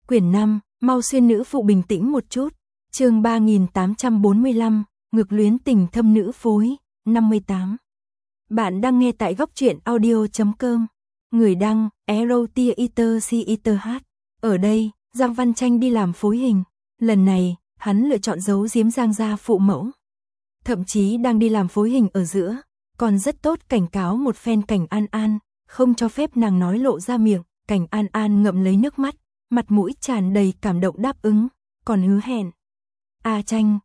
Quyển 5, mau xuyên nữ phụ bình tĩnh một chút. Chương 3845, ngược luyến tình thâm nữ phối, 58. Bạn đang nghe tại góc truyện audio.com. Người đăng, EROTIERCITH. Ở đây, Giang Văn Tranh đi làm phối hình. Lần này, hắn lựa chọn giấu giếm Giang gia phụ mẫu. Thậm chí đang đi làm phối hình ở giữa, còn rất tốt cảnh cáo một phen Cảnh An An, không cho phép nàng nói lộ ra miệng. Cảnh An An ngậm lấy nước mắt, mặt mũi tràn đầy cảm động đáp ứng, còn hứa hẹn. A Tranh,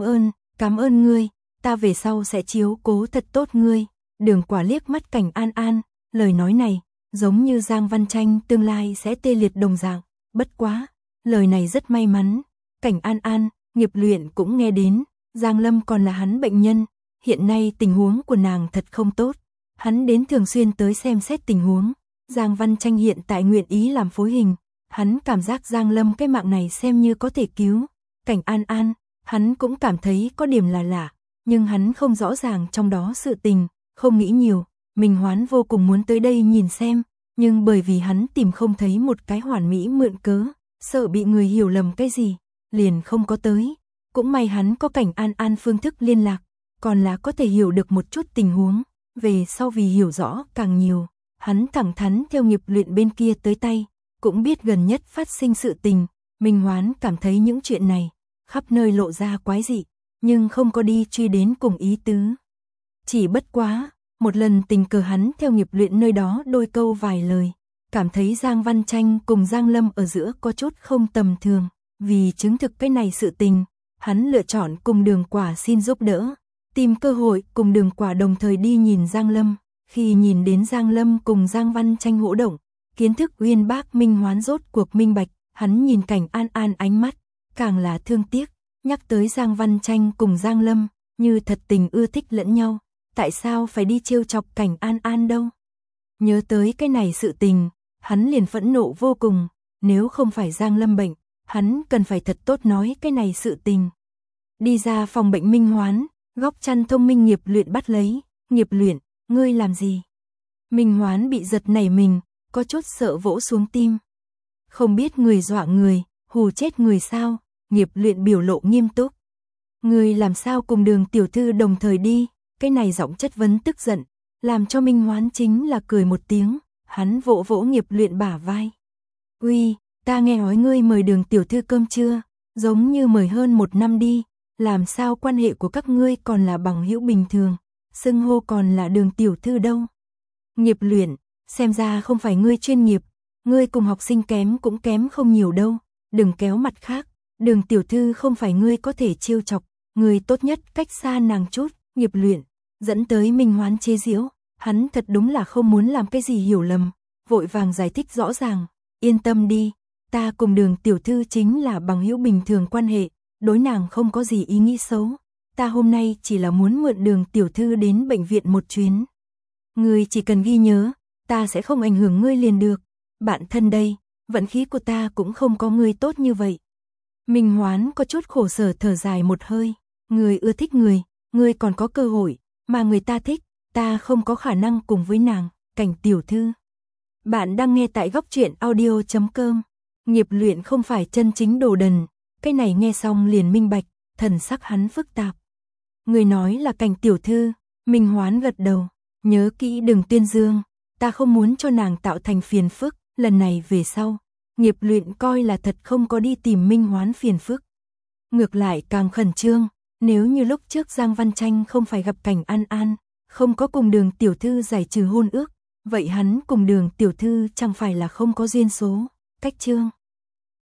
cảm ơn ngươi, ta về sau sẽ chiếu cố thật tốt ngươi. Đường Quả liếc mắt Cảnh An An, lời nói này, giống như Giang Văn Tranh tương lai sẽ tê liệt đồng dạng, bất quá, lời này rất may mắn. Cảnh An An, Nghiệp Luyện cũng nghe đến, Giang Lâm còn là hắn bệnh nhân, hiện nay tình huống của nàng thật không tốt, hắn đến thường xuyên tới xem xét tình huống. Giang Văn Tranh hiện tại nguyện ý làm phối hình, hắn cảm giác Giang Lâm cái mạng này xem như có thể cứu. Cảnh An An, hắn cũng cảm thấy có điểm là lạ, nhưng hắn không rõ ràng trong đó sự tình, không nghĩ nhiều. Minh Hoán vô cùng muốn tới đây nhìn xem, nhưng bởi vì hắn tìm không thấy một cái hoàn mỹ mượn cớ, sợ bị người hiểu lầm cái gì, liền không có tới. Cũng may hắn có Cảnh An An phương thức liên lạc, còn là có thể hiểu được một chút tình huống, về sau vì hiểu rõ càng nhiều. Hắn thẳng thắn theo Nghiệp Luyện bên kia tới tay, cũng biết gần nhất phát sinh sự tình. Minh Hoán cảm thấy những chuyện này khắp nơi lộ ra quái dị, nhưng không có đi truy đến cùng ý tứ. Chỉ bất quá, một lần tình cờ hắn theo Nghiệp Luyện nơi đó đôi câu vài lời, cảm thấy Giang Văn Tranh cùng Giang Lâm ở giữa có chút không tầm thường, vì chứng thực cái này sự tình, hắn lựa chọn cùng Đường Quả xin giúp đỡ, tìm cơ hội cùng Đường Quả đồng thời đi nhìn Giang Lâm. Khi nhìn đến Giang Lâm cùng Giang Văn Tranh hỗ động, kiến thức uyên bác Minh Hoán rốt cuộc minh bạch, hắn nhìn Cảnh An An ánh mắt, càng là thương tiếc, nhắc tới Giang Văn Tranh cùng Giang Lâm, như thật tình ưa thích lẫn nhau, tại sao phải đi trêu chọc Cảnh An An đâu. Nhớ tới cái này sự tình, hắn liền phẫn nộ vô cùng, nếu không phải Giang Lâm bệnh, hắn cần phải thật tốt nói cái này sự tình. Đi ra phòng bệnh Minh Hoán, góc chăn thông minh Nghiệp Luyện bắt lấy, Nghiệp Luyện, ngươi làm gì? Minh Hoán bị giật nảy mình, có chút sợ vỗ xuống tim. Không biết người dọa người, hù chết người sao? Nghiệp Luyện biểu lộ nghiêm túc. Ngươi làm sao cùng Đường tiểu thư đồng thời đi? Cái này giọng chất vấn tức giận, làm cho Minh Hoán chính là cười một tiếng, hắn vỗ vỗ Nghiệp Luyện bả vai. Uy, ta nghe nói ngươi mời Đường tiểu thư cơm trưa, giống như mời hơn 1 năm đi, làm sao quan hệ của các ngươi còn là bằng hữu bình thường? Xưng hô còn là Đường tiểu thư đâu. Nghiệp Luyện, xem ra không phải ngươi chuyên nghiệp, ngươi cùng học sinh kém cũng kém không nhiều đâu, đừng kéo mặt khác, Đường tiểu thư không phải ngươi có thể trêu chọc, ngươi tốt nhất cách xa nàng chút. Nghiệp Luyện, dẫn tới Minh Hoán chế giễu, hắn thật đúng là không muốn làm cái gì hiểu lầm, vội vàng giải thích rõ ràng, yên tâm đi, ta cùng Đường tiểu thư chính là bằng hữu bình thường quan hệ, đối nàng không có gì ý nghĩ xấu. Ta hôm nay chỉ là muốn mượn Đường tiểu thư đến bệnh viện một chuyến. Ngươi chỉ cần ghi nhớ, ta sẽ không ảnh hưởng ngươi liền được. Bạn thân đây, vận khí của ta cũng không có ngươi tốt như vậy. Minh Hoán có chút khổ sở thở dài một hơi. Ngươi ưa thích người, ngươi còn có cơ hội, mà người ta thích, ta không có khả năng cùng với nàng. Cảnh tiểu thư. Bạn đang nghe tại góc truyện audio.com. Nghiệp Luyện không phải chân chính đồ đần. Cái này nghe xong liền minh bạch, thần sắc hắn phức tạp. Người nói là Cảnh tiểu thư. Minh Hoán gật đầu. Nhớ kỹ đừng tuyên dương, ta không muốn cho nàng tạo thành phiền phức. Lần này về sau, Nghiệp Luyện coi là thật không có đi tìm Minh Hoán phiền phức. Ngược lại càng khẩn trương, nếu như lúc trước Giang Văn Tranh không phải gặp Cảnh An An, không có cùng Đường tiểu thư giải trừ hôn ước, vậy hắn cùng Đường tiểu thư chẳng phải là không có duyên số. Cách chương